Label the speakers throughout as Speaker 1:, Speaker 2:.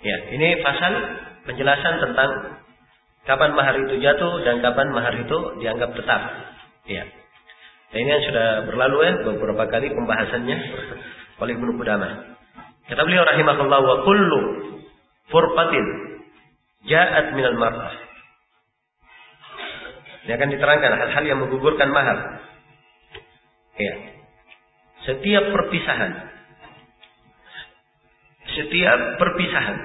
Speaker 1: Ya, ini pasal penjelasan tentang kapan mahar itu jatuh dan kapan mahar itu dianggap tetap. Ya. Nah, ini yang sudah berlalu ya beberapa kali pembahasannya oleh Ibnu Qudamah. Kata beliau rahimahullah, wa kullu furqatin ja'at minal mar'ah. Ini akan diterangkan hal-hal yang menggugurkan mahar. Ya. Setiap perpisahan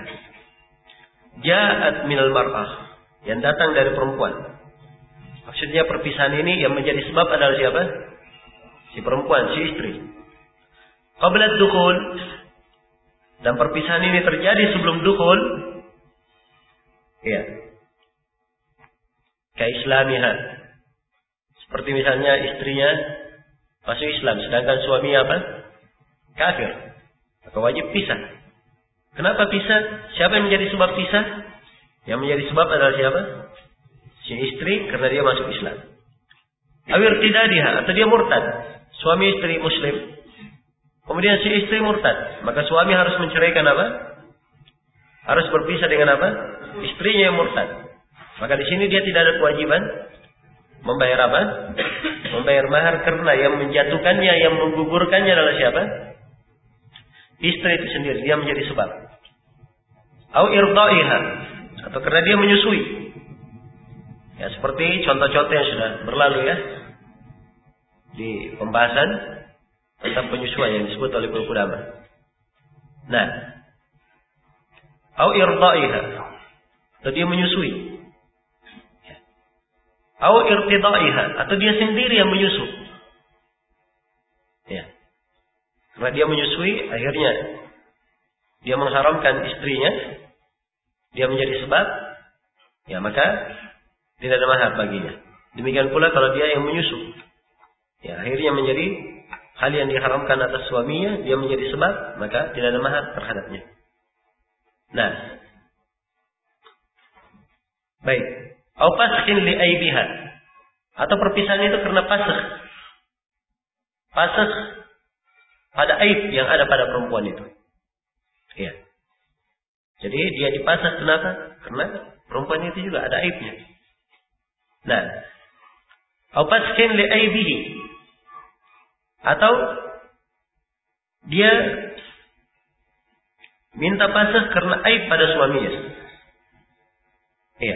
Speaker 1: ja'at minal mar'ah, yang datang dari perempuan. Maksudnya perpisahan ini yang menjadi sebab adalah siapa? Si perempuan, si istri. Qabla dukhul, dan perpisahan ini terjadi sebelum dukhul. Ya. Kaislamiha. Seperti misalnya istrinya masuk Islam, sedangkan suaminya apa? Kafir. Maka wajib pisah. Kenapa pisah? Siapa yang menjadi sebab pisah? Yang menjadi sebab adalah siapa? Si istri, karena dia masuk Islam. Awir tidadiha, atau dia murtad. Suami istri muslim. Kemudian si istri murtad. Maka suami harus menceraikan apa? Harus berpisah dengan apa? Istrinya yang murtad. Maka di sini dia tidak ada kewajiban membayar apa? Membayar mahar, karena yang menjatuhkannya, yang menggugurkannya adalah siapa? Istri itu sendiri, dia menjadi sebab. Au irdaiha, atau karena dia menyusui. Ya, seperti contoh-contoh yang sudah berlalu ya di pembahasan tentang penyusuan yang disebut oleh Ibnu Qudamah. Nah, au irdaiha, atau dia menyusui. Au irtidaiha, atau dia sendiri yang menyusu. Ya. Karena dia menyusui, akhirnya dia mengharamkan istrinya, dia menjadi sebab, ya maka tidak ada mahar baginya. Demikian pula kalau dia yang menyusu, ya akhirnya menjadi hal yang diharamkan atas suaminya, dia menjadi sebab, maka tidak ada mahar terhadapnya. Nah, baik. Au fashin li aibiha, atau perpisahan itu karena pasakh pada aib yang ada pada perempuan itu. Ya. Jadi dia dipasakh kenapa? Karena perempuan itu juga ada aibnya. Nah, au fashin li aibihi, atau dia minta pasakh karena aib pada suaminya. Iya.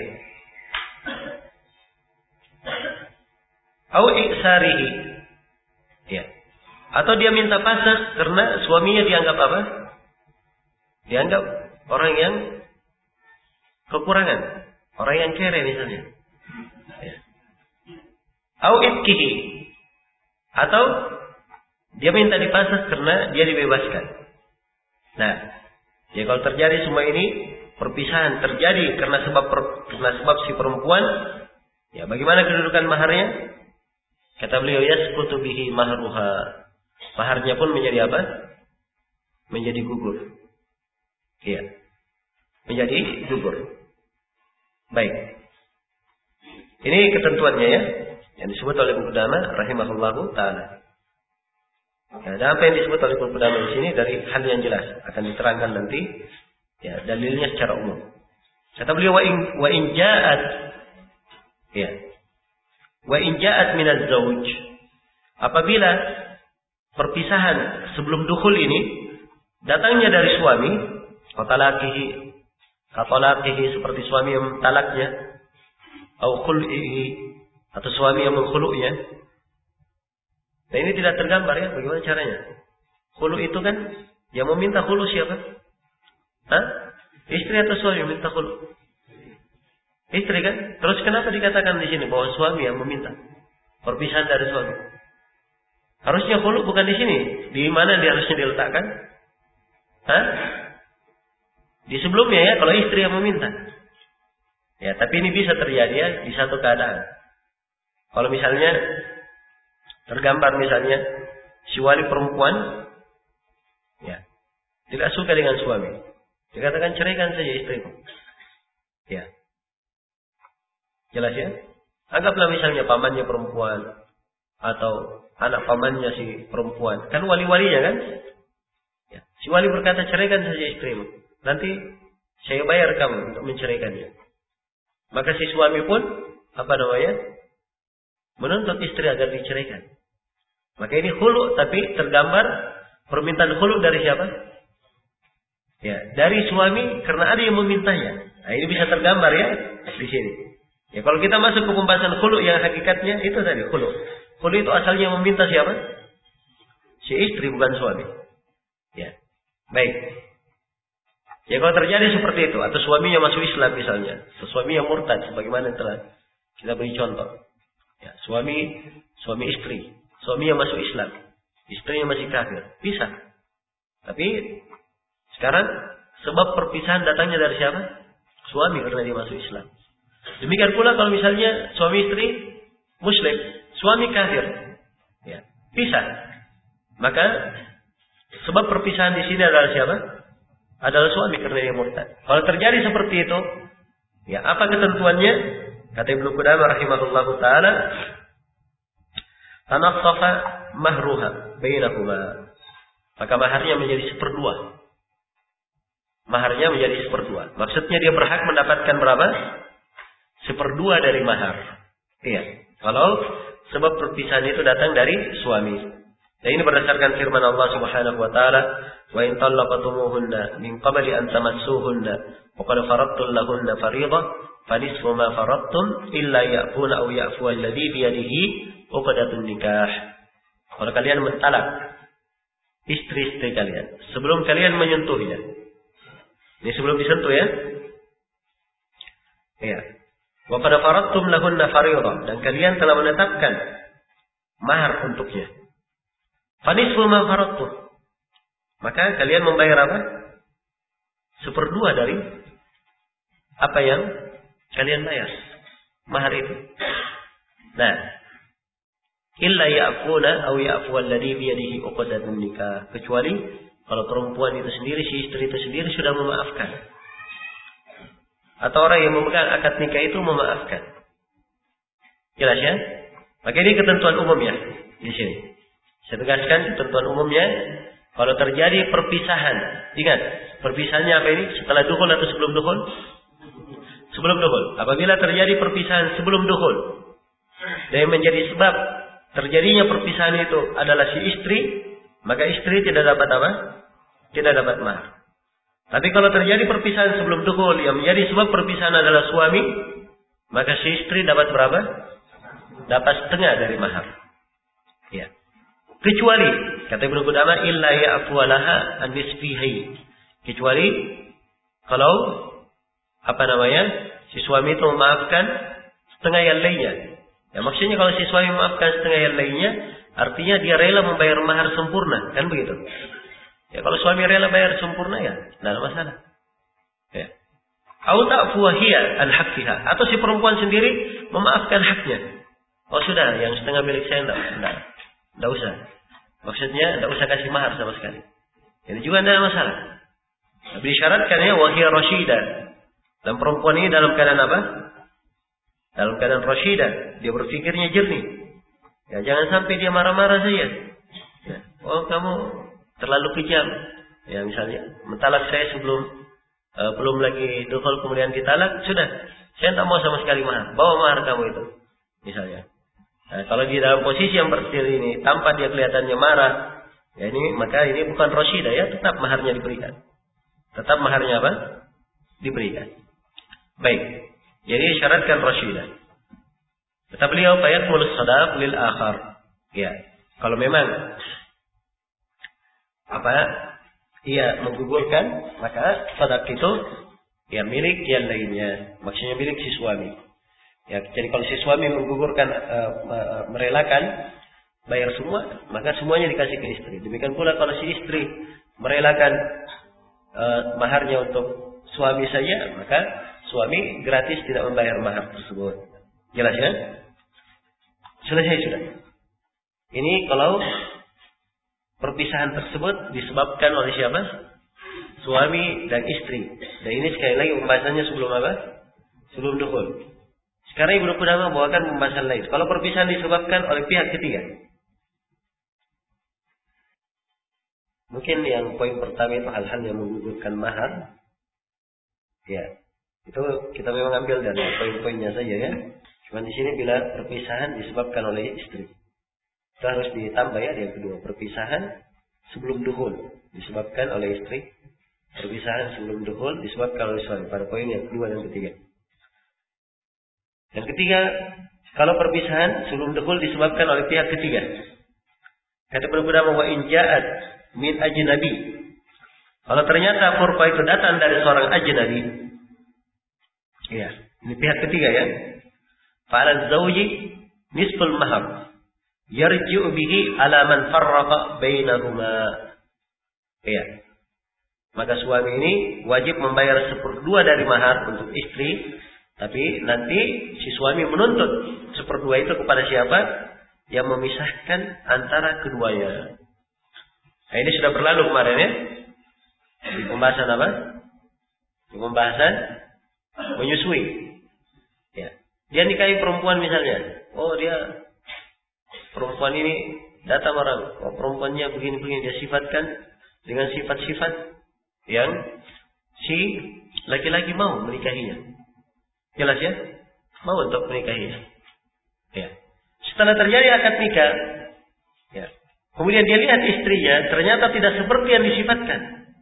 Speaker 1: Au iksarihi. Ya. Atau dia minta pasakh karena suaminya dianggap apa? Dianggap orang yang kekurangan, orang yang kere misalnya. Ya. Au itkihi. Atau dia minta dipasakh karena dia dibebaskan. Nah, ya kalau terjadi semua ini, perpisahan terjadi karena sebab si perempuan, ya bagaimana kedudukan maharnya? Kata beliau, yasqutu bihi mahruha. Maharnya pun menjadi apa? Menjadi gugur. Iya. Menjadi gugur. Baik. Ini ketentuannya ya, yang disebut oleh Ibnu Qudamah rahimahullahu taala. Ya, dan apa yang disebut oleh Ibnu Qudamah di sini dari hal yang jelas akan diterangkan nanti. Ya, dalilnya secara umum. Kata beliau, wa in ja'at, ya. Wa in ja'at min az-zawj, apabila perpisahan sebelum dukhul ini datangnya dari suami, katalaqihi seperti suami yang talaknya, au khul'ihi, atau suami yang mengkhulu'nya. Nah, ini tidak tergambar ya, bagaimana caranya? Khulu' itu kan yang meminta khulu' siapa? Hah? Istri atau suami yang minta khulu'? Istri kan? Terus kenapa dikatakan di sini bahwa suami yang meminta perpisahan dari suami? Harusnya khulu' bukan di sini. Di mana dia harusnya diletakkan? Hah? Di sebelumnya ya, kalau istri yang meminta. Ya, tapi ini bisa terjadi ya di satu keadaan. Kalau misalnya tergambar misalnya si wali perempuan ya tidak suka dengan suami. Dikatakan ceraikan saja istriku. Ya. Jelas ya? Anggaplah misalnya pamannya perempuan atau anak pamannya si perempuan. Kan wali-walinya kan? Ya. Si wali berkata ceraikan saja istrimu. Nanti saya bayar kamu untuk menceraikannya. Maka si suami pun menuntut istri agar diceraikan. Maka ini khulu, tapi tergambar permintaan khulu dari siapa? Ya, dari suami karena ada yang memintanya. Nah, ini bisa tergambar ya di sini. Ya, kalau kita masuk ke pembahasan khulu yang hakikatnya itu tadi khulu. Khulu itu asalnya meminta siapa? Si istri, bukan suami. Ya. Baik. Ya, kalau terjadi seperti itu atau suaminya masuk Islam misalnya, atau suaminya murtad sebagaimana telah kita beri contoh. Ya, suami istri, suaminya masuk Islam, istrinya masih kafir, bisa. Tapi sekarang sebab perpisahan datangnya dari siapa? Suami, karena dia masuk Islam. Demikian pula kalau misalnya suami istri Muslim, suami kafir, ya, bisa. Maka sebab perpisahan di sini adalah siapa? Adalah suami karena dia murtad. Kalau terjadi seperti itu, ya apa ketentuannya? Kata Ibnu Qudamah rahimahullahu taala, tanassafa mahruha bainahuma. Maka maharnya menjadi 1/2. Maharnya menjadi 1/2. Maksudnya dia berhak mendapatkan berapa? 1/2 dari mahar. Iya. Kalau sebab perpisahan itu datang dari suami. Dan ini berdasarkan firman Allah Subhanahu wa taala, "Wa in talaqtumuhunna min qabli an tamassuhunna wa qad faradtum lahunna fariidah, fanisfu ma faradtum illa ya'funa aw ya'fu alladhi bi yadihi 'uqdatun nikah." Kalau kalian mentalak istri-istri kalian sebelum kalian menyentuhnya. Ini sebelum disentuh ya. Iya. Wa qad faradtum lahunna fariidah, dan kalian telah menetapkan mahar untuknya. Fanisfu ma faradtum. Maka kalian membayar apa? 1/2 dari apa yang kalian bayar. Mahar itu. Nah, illa ya'funa aw ya'fu alladhi bi yadihi 'uqdatun nikah. Kecuali kalau perempuan itu sendiri, si istri itu sendiri sudah memaafkan. Atau orang yang memegang akad nikah itu memaafkan. Jelas ya? Maka ini ketentuan umumnya di sini. Saya tegaskan ketentuan umumnya, kalau terjadi perpisahan, ingat, perpisahannya apa ini? Setelah dukhul atau sebelum dukhul? Sebelum dukhul. Apabila terjadi perpisahan sebelum dukhul, dan menjadi sebab terjadinya perpisahan itu adalah si istri, maka istri tidak dapat apa? Tidak dapat mahar. Tapi kalau terjadi perpisahan sebelum dukhul yang menjadi sebab perpisahan adalah suami, maka si istri dapat berapa? Dapat setengah dari mahar. Ya. Kecuali, kata Ibnu Qudamah, illa ya'fu laha an nisfihi. Kecuali kalau si suami itu memaafkan setengah yang lainnya. Ya, maksudnya kalau si suami memaafkan setengah yang lainnya, artinya dia rela membayar mahar sempurna, kan begitu? Ya, kalau suami rela bayar sempurna ya, tidak ada masalah. Ya. Au ta'fu hiya an haqqiha, atau si perempuan sendiri memaafkan haknya. Oh sudah, yang setengah milik saya tidak usah. Maksudnya tidak usah kasih mahar sama sekali. Ini juga tidak ada masalah. Tapi disyaratkan ya wahiyah rasyidah. Dan perempuan ini dalam keadaan apa? Dalam keadaan rasyidah. Dia berpikirnya jernih. Ya, jangan sampai dia marah-marah saja. Ya. Oh kamu terlalu kejam. Ya misalnya mentalak saya sebelum belum lagi dukhul kemudian ditalak, sudah. Saya tak mau sama sekali mahar. Bawa mahar kamu itu. Misalnya. Nah, kalau di dalam posisi yang seperti ini, tanpa dia kelihatannya marah, ya maka ini bukan rasyidah ya, tetap maharnya diberikan. Tetap maharnya apa? Diberikan. Baik. Jadi syaratkan rasyidah. Kata beliau, fayakmul shadaq lil akhar. Ya. Kalau memang ia menggugurkan, maka shadaq itu ya milik yang lainnya. Maksudnya milik si suami. Ya, jadi kalau si suami menggugurkan, merelakan bayar semua, maka semuanya dikasih ke istri. Demikian pula kalau si istri merelakan maharnya untuk suami saja, maka suami gratis tidak membayar mahar tersebut. Jelas ya? Selesai sudah. Ini kalau perpisahan tersebut disebabkan oleh siapa? Suami dan istri. Dan ini sekali lagi pembahasannya sebelum apa? Sebelum dukhul. Sekarang Ibnu Qudamah membawakan pembahasan lain. Kalau perpisahan disebabkan oleh pihak ketiga. Mungkin yang poin pertama itu hal-hal yang menggugurkan mahar. Ya, itu kita memang ambil dari poin-poinnya saja ya. Cuma di sini bila perpisahan disebabkan oleh istri, kita harus ditambah ya yang kedua, perpisahan sebelum dukhul disebabkan oleh istri, perpisahan sebelum dukhul disebabkan oleh suami. Pada poin yang kedua dan ketiga. Yang ketiga, kalau perpisahan sebelum dukhul disebabkan oleh pihak ketiga. Kata berbeda wa in ja'at min ajnabi. Kalau ternyata furqa itu datang dari seorang ajnabi. Iya, ini pihak ketiga ya. Fa'al zawji nisful mahar. Yarji'u bihi ala man farraqa bainahuma. Iya. Maka suami ini wajib membayar 1/2 dari mahar untuk istri, tapi nanti si suami menuntut 1/2 itu kepada siapa? Yang memisahkan antara keduanya. Nah, ini sudah berlalu kemarin ya. Di pembahasan apa? Di pembahasan menyusui. Ya. Dia nikahi perempuan misalnya. Oh, dia perempuan ini datang orang. Oh, perempuannya begini-begini. Dia sifatkan dengan sifat-sifat yang si laki-laki mau menikahinya. Jelas ya? Mau untuk menikahinya. Ya. Setelah terjadi akad nikah, ya. Kemudian dia lihat istrinya ternyata tidak seperti yang disifatkan.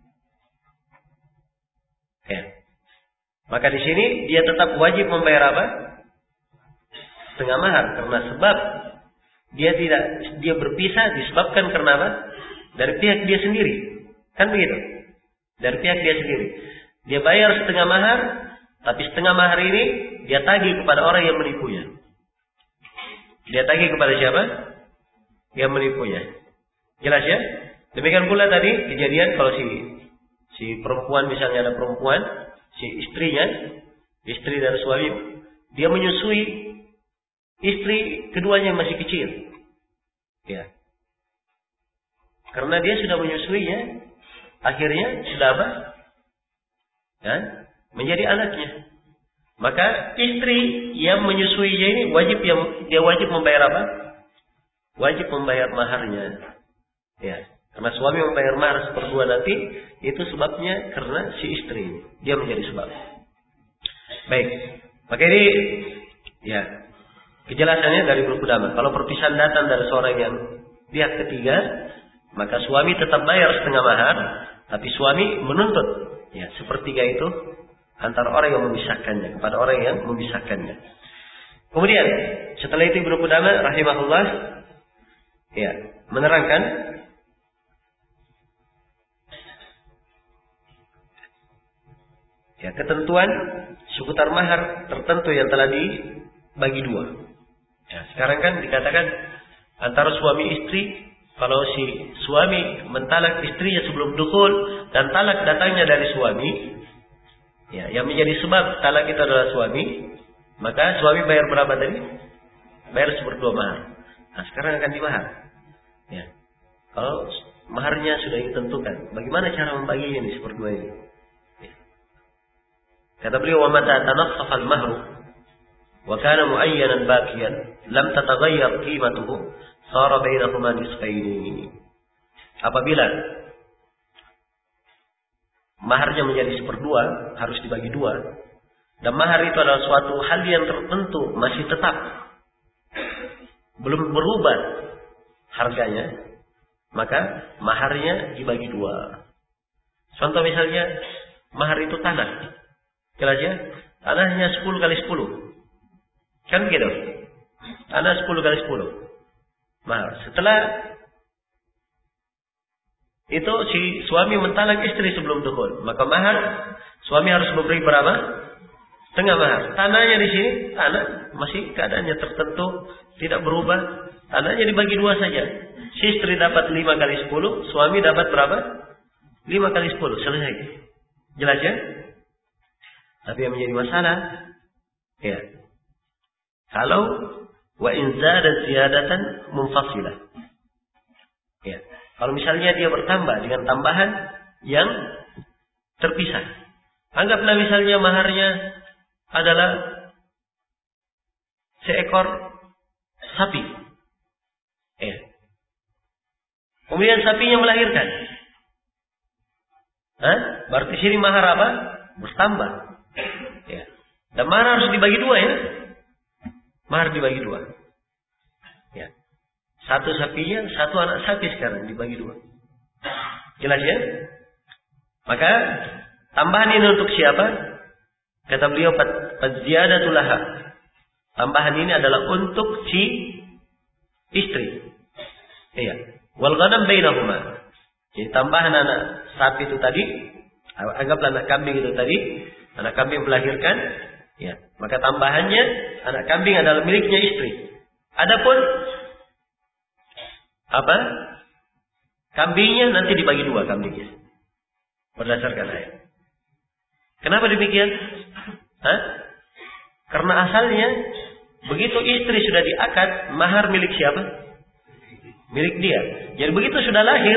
Speaker 1: Ya. Maka di sini dia tetap wajib membayar apa? Setengah mahar, karena sebab dia berpisah disebabkan karena apa? Dari pihak dia sendiri. Kan begitu? Dari pihak dia sendiri. Dia bayar setengah mahar, tapi setengah mahar ini dia tagih kepada orang yang menipunya. Dia tagih kepada siapa? Yang menipunya. Jelas ya? Demikian pula tadi kejadian kalau si perempuan, misalnya ada perempuan, si istrinya, istri dari suami, dia menyusui istri keduanya masih kecil. Ya. Karena dia sudah menyusuinya, akhirnya sudah apa? Ya, menjadi anaknya. Maka istri yang menyusuinya ini wajib membayar apa? Wajib membayar maharnya. Ya, karena suami membayar mahar 1/2 nanti, itu sebabnya karena si istri dia menjadi sebab. Baik, maka ini ya kejelasannya dari Ibnu Qudamah. Kalau perpisahan datang dari seorang yang pihak ketiga, maka suami tetap bayar setengah mahar, tapi suami menuntut ya 1/3 itu antara orang yang memisahkannya kepada orang yang memisahkannya. Kemudian setelah itu Ibnu Qudamah rahimahullah ya menerangkan ya ketentuan seputar mahar tertentu yang telah dibagi 2. Ya, sekarang kan dikatakan antara suami istri, kalau si suami mentalak istrinya sebelum dukhul dan talak datangnya dari suami, ya, yang menjadi sebab talak itu adalah suami, maka suami bayar berapa tadi? Bayar 1/2 mahar. Nah, sekarang akan dibahas. Ya. Kalau maharnya sudah ditentukan, bagaimana cara membaginya di 1/2 ini? Ya. Kata beliau, "Wa mata tanaffafa al-mahru wa kana muayyanan baqiyan, lam tataghayyar qimatuhu, sara bainahuma nisfaini." Apabila maharnya menjadi 1/2, harus dibagi 2. Dan mahar itu adalah suatu hal yang tertentu, masih tetap, belum berubah harganya, maka maharnya dibagi 2. Contoh misalnya, mahar itu tanah. Jelas ya? Tanahnya 10 kali 10. Kan begitu? Tanah 10 kali 10. Mahar. Setelah itu si suami mentalak istri sebelum dukhul, maka mahar suami harus memberi berapa? Setengah mahar. Tanahnya di sini, tanah masih keadaannya tertentu, tidak berubah. Tanahnya dibagi 2 saja. Si istri dapat 5 kali 10, suami dapat berapa? 5 kali 10, selesai. Jelas ya? Tapi yang menjadi masalah, ya, kalau wa in zada ziyadatan munfasilah. Ya. Kalau misalnya dia bertambah dengan tambahan yang terpisah. Anggaplah misalnya maharnya adalah seekor sapi. Ya. Kemudian sapinya melahirkan. Berarti sini mahar apa? bertambah. Ya. Dan mahar harus dibagi dua ya. Mahar dibagi dua. Ya. Satu sapinya, satu anak sapi sekarang dibagi dua. Jelas ya? Maka tambahan ini untuk siapa? Kata beliau, faziyadatul laha. Tambahan ini adalah untuk si istri. Iya. Wal ghanam bainahuma. Jadi tambahan anak sapi itu tadi, anggaplah anak kambing itu tadi, anak kambing melahirkan, ya. Maka tambahannya anak kambing adalah miliknya istri. Adapun apa? Kambingnya nanti dibagi dua kambingnya. Berdasarkan ayat. Kenapa demikian? Hah? Karena asalnya begitu istri sudah diakad, mahar milik siapa? Milik dia. Jadi begitu sudah lahir,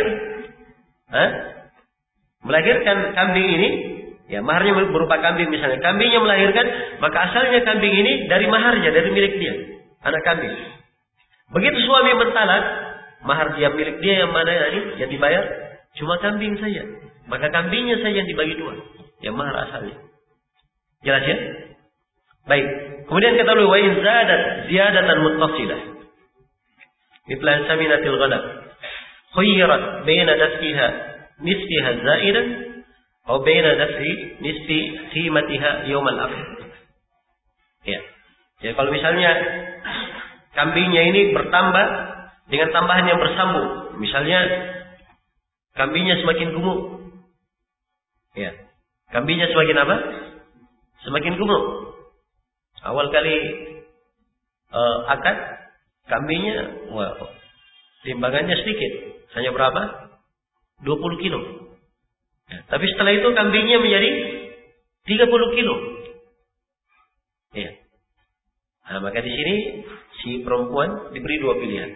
Speaker 1: melahirkan kambing ini, ya maharnya berupa kambing misalnya. Kambingnya melahirkan, maka asalnya kambing ini dari maharnya, dari milik dia, anak kambing. Begitu suami mentalak, mahar dia milik dia yang mana tadi yang dibayar? Cuma kambing saja. Maka kambingnya saja yang dibagi dua, yang mahar asalnya. Jelas ya? Baik. Kemudian kata beliau, wa in zadat ziyadatan muttasilah. Mithla saminatil ghanam. Khuyyirat baina daf'iha nisfiha za'idan atau baina daf'i nisfi qimatiha yawm al-aqd. Ya. Jadi kalau misalnya kambingnya ini bertambah dengan tambahan yang bersambung, misalnya kambingnya semakin gemuk. Ya. Kambingnya semakin apa? Semakin gemuk. Awal kali akad kambingnya, timbangannya sedikit, hanya berapa? 20 kilo. Ya, tapi setelah itu kambingnya menjadi 30 kilo. Ya. Nah, maka di sini si perempuan diberi dua pilihan.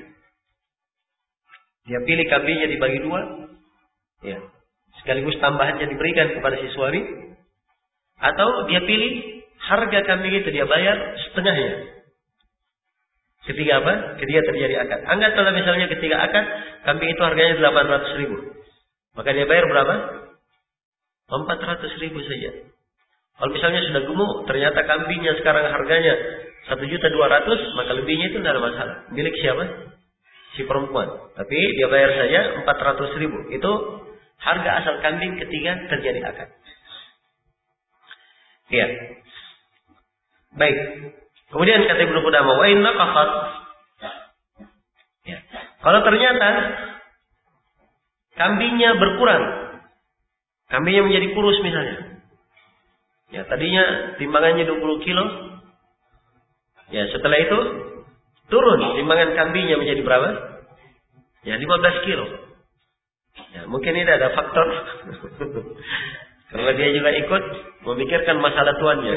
Speaker 1: Dia pilih kambingnya dibagi dua, ya, sekaligus tambahannya diberikan kepada si suami, atau dia pilih harga kambing itu dia bayar setengahnya. Ketika apa? Ketika terjadi akad. Anggaplah misalnya ketika akad, kambing itu harganya 800.000. Maka dia bayar berapa? 400.000 saja. Kalau misalnya sudah gemuk, ternyata kambingnya sekarang harganya 1.200.000, maka lebihnya itu tidak ada masalah. Milik siapa? Si perempuan. Tapi dia bayar saja 400.000. Itu harga asal kambing ketika terjadi akad. Iya. Baik. Kemudian kata Ibnu Qudamah, wa inna qafat. Ya. Kalau ternyata kambingnya berkurang, kambingnya menjadi kurus misalnya. Ya, tadinya timbangannya 20 kilo. Ya, setelah itu turun timbangan kambingnya menjadi berapa? Ya, 15 kilo. Ya, mungkin ini ada faktor. Karena dia juga ikut memikirkan masalah tuannya.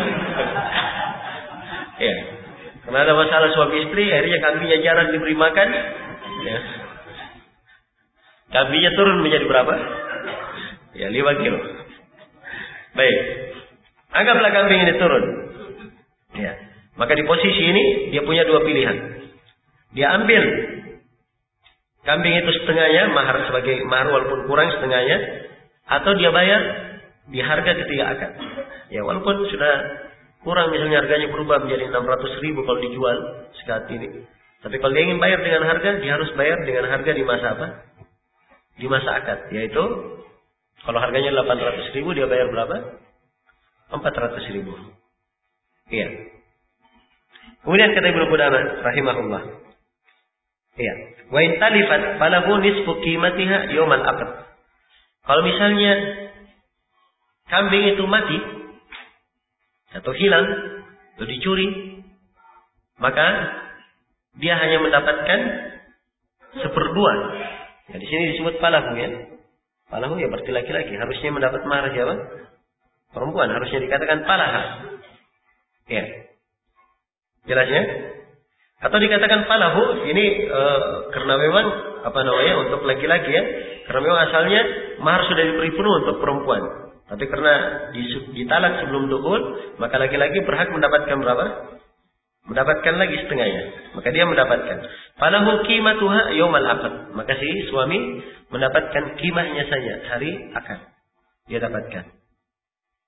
Speaker 1: Ya. Karena ada masalah suami istri, akhirnya kambingnya jarang diberi makan. Ya. Kambingnya turun menjadi berapa? Ya, 5 kilo. Baik. Anggaplah kambing ini turun. Ya. Maka di posisi ini dia punya dua pilihan. Dia ambil kambing itu setengahnya, mahar sebagai mahar walaupun kurang setengahnya, atau dia bayar di harga ketika akad. Ya, walaupun sudah kurang, misalnya harganya berubah menjadi 600.000 kalau dijual saat ini. Tapi kalau dia ingin bayar dengan harga, dia harus bayar dengan harga di masa apa? Di masa akad. Yaitu, kalau harganya 800.000, dia bayar berapa? 400.000. Iya. Kemudian kata Ibnu Qudamah rahimahullah. Iya. Wa in talifat falahu nisfu qimatiha yaumal aqd. Kalau misalnya kambing itu mati atau hilang atau dicuri, maka dia hanya mendapatkan 1/2. Ya, di sini disebut falahu ya. Falahu ya berarti laki-laki, harusnya mendapat mahar siapa? Perempuan, harusnya dikatakan falaha. Ya. Jelas ya? Atau dikatakan falahu, ini karena memang untuk laki-laki ya. Karena memang asalnya mahar sudah diberi penuh untuk perempuan. Tapi karena ditalak sebelum dukhul, maka laki-laki berhak mendapatkan berapa? Mendapatkan lagi setengahnya. Maka dia mendapatkan. Falahu qimatuha yaumal aqd. Maka si suami mendapatkan qimahnya saja hari akad. Dia dapatkan.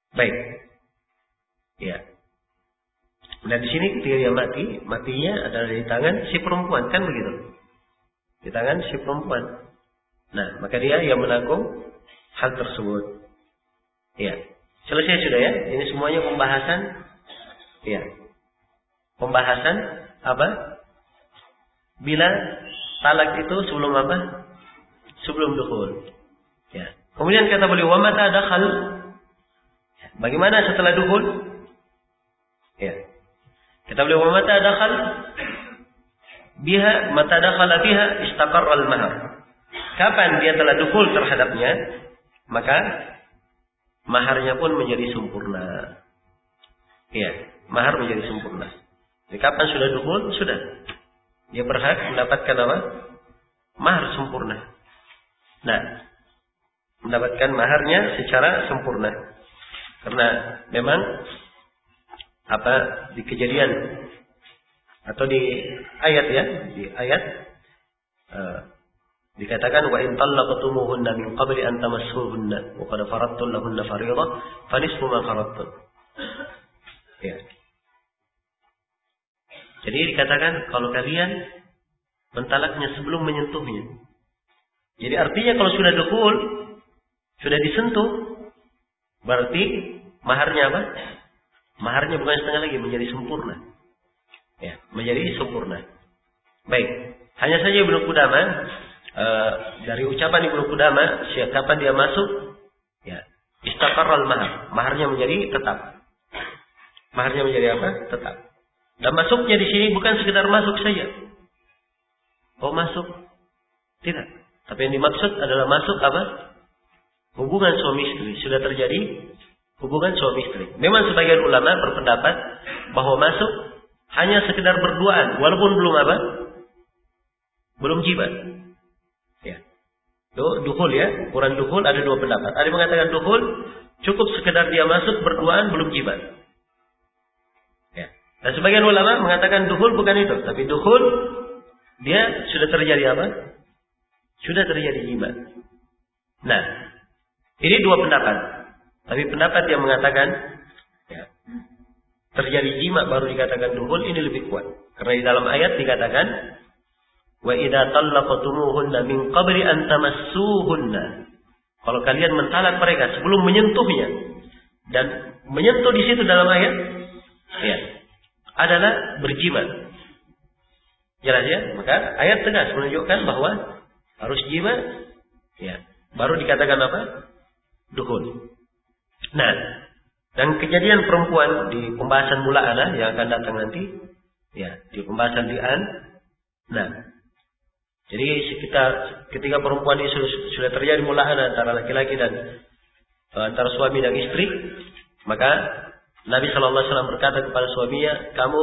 Speaker 1: Baik. Ya. Dan di sini ketika dia matinya adalah di tangan si perempuan, kan begitu? Di tangan si perempuan. Nah, maka dia yang menanggung hal tersebut. Ya. Selesai sudah ya. Ini semuanya pembahasan. Ya. Pembahasan apa? Bila talak itu sebelum apa? Sebelum dukhul. Ya. Kemudian kata beliau, wa mata dakhal. Bagaimana setelah dukhul? Ya. Kata beliau, wa mata dakhal biha, mata dakhala biha istaqarra al-mahar. Kapan dia telah dukhul terhadapnya, maka maharnya pun menjadi sempurna. Ya, mahar menjadi sempurna. Jadi kapan sudah dukhul, sudah. Dia berhak mendapatkan apa? Mahar sempurna. Nah, mendapatkan maharnya secara sempurna. Karena memang apa di kejadian atau di ayat ya, di ayat dikatakan wa in talaqtumuhunna min qabli an tamassuhunna wa qad faradtum lahunna fariidah fa nisfu ma faradtum. Ya. Jadi dikatakan kalau kalian mentalaknya sebelum menyentuhnya. Jadi artinya kalau sudah dukhul, sudah disentuh, berarti maharnya apa? Maharnya bukan setengah lagi, menjadi sempurna. Ya, menjadi sempurna. Baik. Hanya saja Ibnu Qudamah dari ucapan Ibnu Qudamah, kapan dia masuk? Ya, istaqarral mahar. Maharnya menjadi tetap. Maharnya menjadi apa? Tetap. Dan masuknya di sini bukan sekedar masuk saja. Oh, masuk. Tidak. Tapi yang dimaksud adalah masuk apa? Hubungan suami istri. Sudah terjadi hubungan suami istri. Memang sebagian ulama berpendapat bahwa masuk hanya sekedar berduaan, walaupun belum apa? Belum jimat. Ya. Dukhul ya, ukuran dukhul ada dua pendapat. Ada yang mengatakan dukhul cukup sekedar dia masuk berduaan belum jimat. Ya. Dan sebagian ulama mengatakan dukhul bukan itu, tapi dukhul dia sudah terjadi apa? Sudah terjadi jimat. Nah, ini dua pendapat. Tapi pendapat yang mengatakan ya, terjadi jima baru dikatakan dukhul ini lebih kuat. Karena di dalam ayat dikatakan wa idza talaqtumuhunna min qabli an tamassuhunna. Kalau kalian mentalak mereka sebelum menyentuhnya, dan menyentuh di situ dalam ayat ya adalah berjima. Jelas ya? Maka ayat tegas menunjukkan bahwa harus jima ya, baru dikatakan apa? Dukhul. Nah, dan kejadian perempuan di pembahasan mula'anah yang akan datang nanti, ya, di pembahasan li'an. Nah, jadi ketika perempuan ini sudah terjadi mula'anah antara laki-laki dan antara suami dan istri, maka Nabi SAW berkata kepada suaminya, kamu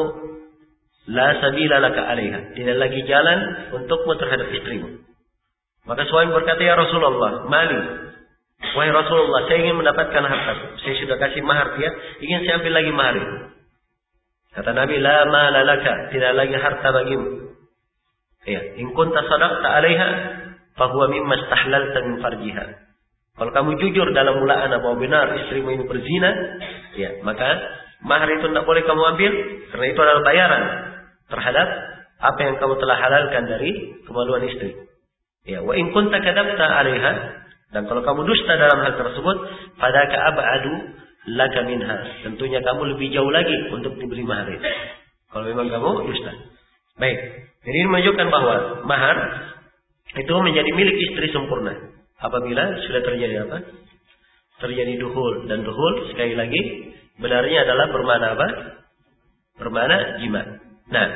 Speaker 1: la sabila laka alaiha, tidak lagi jalan untukmu terhadap istrimu. Maka suami berkata, ya Rasulullah, mali. Wahai Rasulullah, saya ingin mendapatkan harta. Saya sudah kasih mahar dia, ingin saya ambil lagi mahar itu. Kata Nabi, la mala laka, tidak lagi harta bagimu. Ya, in kunta sadaqta 'alaiha fa huwa mimma istahlalta min farjiha. Kalau kamu jujur dalam mula'anah bahwa benar istrimu ini berzina, ya, maka mahar itu tidak boleh kamu ambil karena itu adalah bayaran terhadap apa yang kamu telah halalkan dari kemaluan istri. Ya, wa in kunta kadabta 'alaiha, dan kalau kamu dusta dalam hal tersebut, fadaka ab'adu laka minha. Tentunya kamu lebih jauh lagi untuk diberi mahar itu. Kalau memang kamu dusta. Baik. Jadi ini menunjukkan bahwa mahar itu menjadi milik istri sempurna apabila sudah terjadi apa? Terjadi dukhul, dan dukhul sekali lagi benarnya adalah bermakna apa? Bermakna jima. Nah,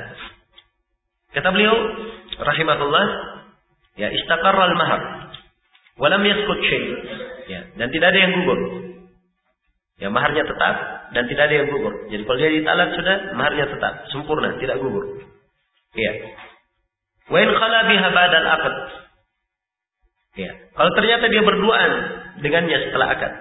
Speaker 1: kata beliau rahimahullah, ya istaqarra al-mahar walam yaskut syai', ya, dan tidak ada yang gugur. Ya, maharnya tetap dan tidak ada yang gugur. Jadi kalau dia ditalak sudah, maharnya tetap sempurna, tidak gugur. Ya. Wa in khala biha ba'dal aqd. Ya. Kalau ternyata dia berduaan dengannya setelah akad.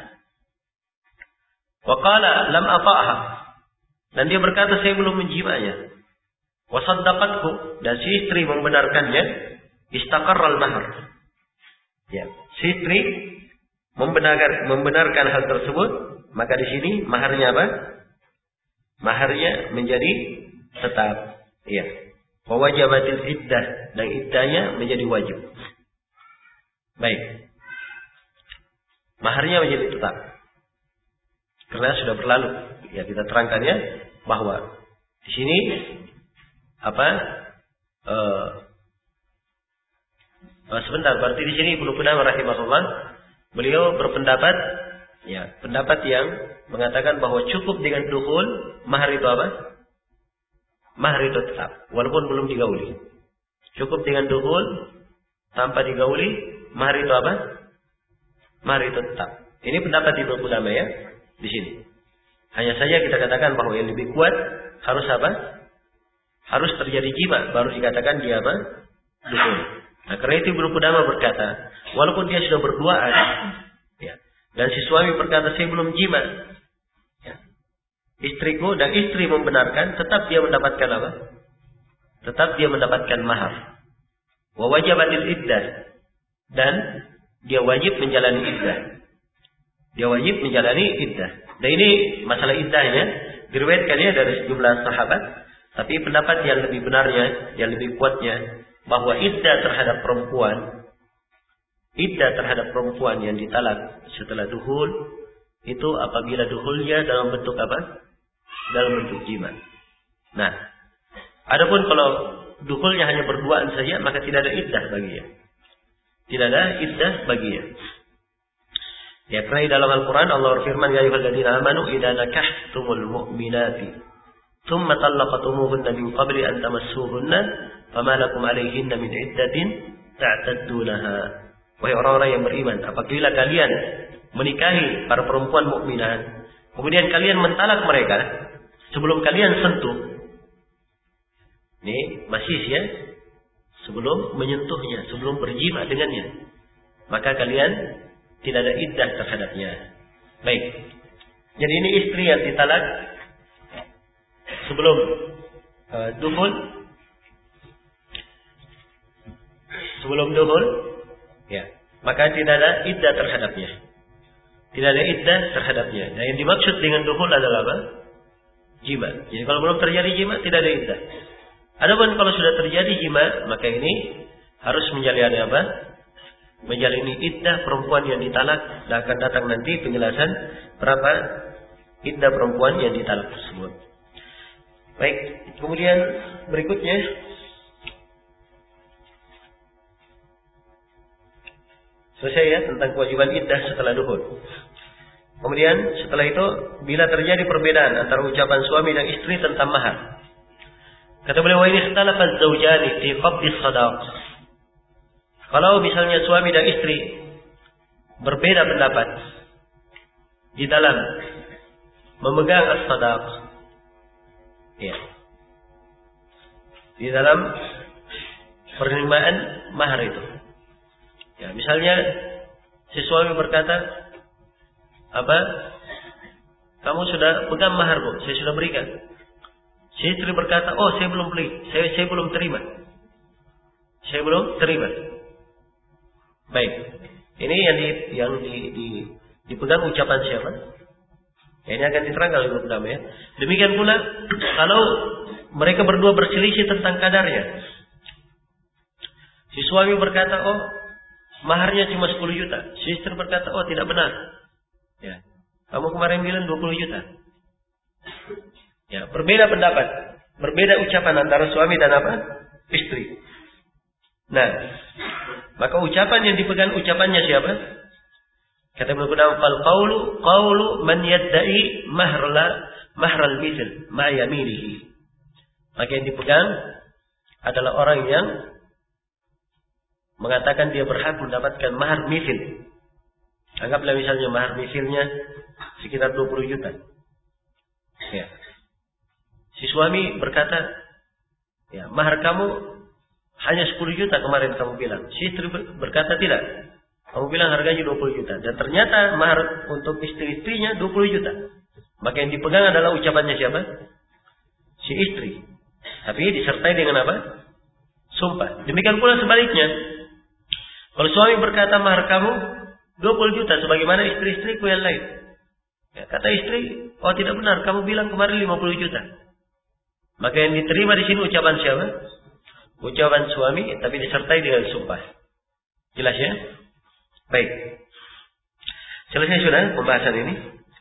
Speaker 1: Wa qala lam ata'ha. Dan dia berkata saya belum menjimanya. Wa saddaqathu, dan si istri membenarkannya, istaqarra al-mahar. Ya, si istri membenarkan hal tersebut, Maka di sini maharnya apa? Maharnya menjadi tetap. Iya. Wa wajibatil iddah, dan iddahnya menjadi wajib. Baik. Maharnya menjadi tetap. Karena sudah berlalu. Ya, kita terangkan ya bahwa di sini apa? Sebentar, berarti di sini Ibnu Qudamah rahimahullah beliau berpendapat, ya, pendapat yang mengatakan bahwa cukup dengan dukhul, mahar itu apa? Mahar itu tetap, walaupun belum digauli. Cukup dengan dukhul tanpa digauli, mahar itu apa? Mahar itu tetap. Ini pendapat Ibnu Qudamah ya di sini. Hanya saja kita katakan bahwa yang lebih kuat harus apa? Harus terjadi jima baru dikatakan dia apa? Dukhul. Nah, karena itu Ibnu Qudamah berkata, walaupun dia sudah berduaan, ya, dan si suami berkata saya belum jima, ya, istriku, dan istri membenarkan, tetap dia mendapatkan apa? Tetap dia mendapatkan mahar. Wa wajibatil iddah, dan dia wajib menjalani iddah. Dia wajib menjalani iddah. Dan ini masalah iddahnya diriwayatkannya dari sejumlah sahabat, tapi pendapat yang lebih benarnya, yang lebih kuatnya, bahwa iddah terhadap perempuan yang ditalak setelah duhul itu apabila duhulnya dalam bentuk apa? Dalam bentuk jima. Nah, adapun kalau duhulnya hanya berduaan saja, maka tidak ada iddah baginya. Tidak ada iddah baginya. Ya, karena dalam Al-Quran Allah berfirman, ya ayyuhalladzina amanu idza nakahtumul mu'minati thumma talaqtumuhunna min qabli an tamassuhunna fama lakum alaihinna min iddatin ta'taddunaha. Wahai orang-orang yang beriman, apabila kalian menikahi para perempuan mukminat, kemudian kalian mentalak mereka sebelum kalian sentuh, ini masih ya, sebelum menyentuhnya, sebelum berjima dengannya, maka kalian tidak ada iddah terhadapnya. Baik. Jadi ini istri yang ditalak sebelum dukhul, ya, maka tidak ada iddah terhadapnya. Tidak ada iddah terhadapnya. Dan yang dimaksud dengan dukhul adalah apa? Jima. Jadi kalau belum terjadi jima, tidak ada iddah. Adapun kalau sudah terjadi jima, maka ini harus menjalani apa? Menjalani iddah perempuan yang ditalak. Dan akan datang nanti penjelasan berapa iddah perempuan yang ditalak tersebut. Baik, kemudian berikutnya selesai ya tentang kewajiban iddah setelah dukhul. Kemudian setelah itu, bila terjadi perbedaan antara ucapan suami dan istri tentang mahar. Kata beliau, wa in ikhtalafa az-zawjani fi qabdi as-sadaq. Kalau misalnya suami dan istri berbeda pendapat di dalam memegang as-sadaq, ya, di dalam penerimaan mahar itu. Ya, misalnya si suami berkata, apa? Kamu sudah pegang maharku, saya sudah berikan. Si istri berkata, oh saya belum beli, saya belum terima. Saya belum terima. Baik. Ini yang dipegang ucapan siapa? Ya, ini akan diterangkan oleh Ibnu Qudamah ya. Demikian pula kalau mereka berdua berselisih tentang kadarnya. Si suami berkata, oh maharnya cuma 10 juta. Si istri berkata, oh tidak benar. Ya. Kamu kemarin bilang 20 juta. Ya, berbeda pendapat, berbeda ucapan antara suami dan apa? Istri. Nah, maka ucapan yang dipegang ucapannya siapa? Kata Ibnu Qudamah, fal qawlu man yadda'i mahral mithl ma yaminihi. Maka yang dipegang adalah orang yang mengatakan dia berhak mendapatkan mahar mithl. Anggaplah misalnya mahar mithlnya sekitar 20 juta. Ya. Si suami berkata, ya, mahar kamu hanya 10 juta kemarin kamu bilang. Si istri berkata tidak. Kamu bilang harganya 20 juta. Dan ternyata mahar untuk istri-istrinya 20 juta. Maka yang dipegang adalah ucapannya siapa? Si istri. Tapi disertai dengan apa? Sumpah. Demikian pula sebaliknya. Kalau suami berkata mahar kamu 20 juta sebagaimana istri-istriku yang lain. Ya, kata istri, oh tidak benar, kamu bilang kemarin 50 juta. Maka yang diterima di sini ucapan siapa? Ucapan suami, tapi disertai dengan sumpah. Jelas ya? Baik. Selesai sudah pembahasan ini.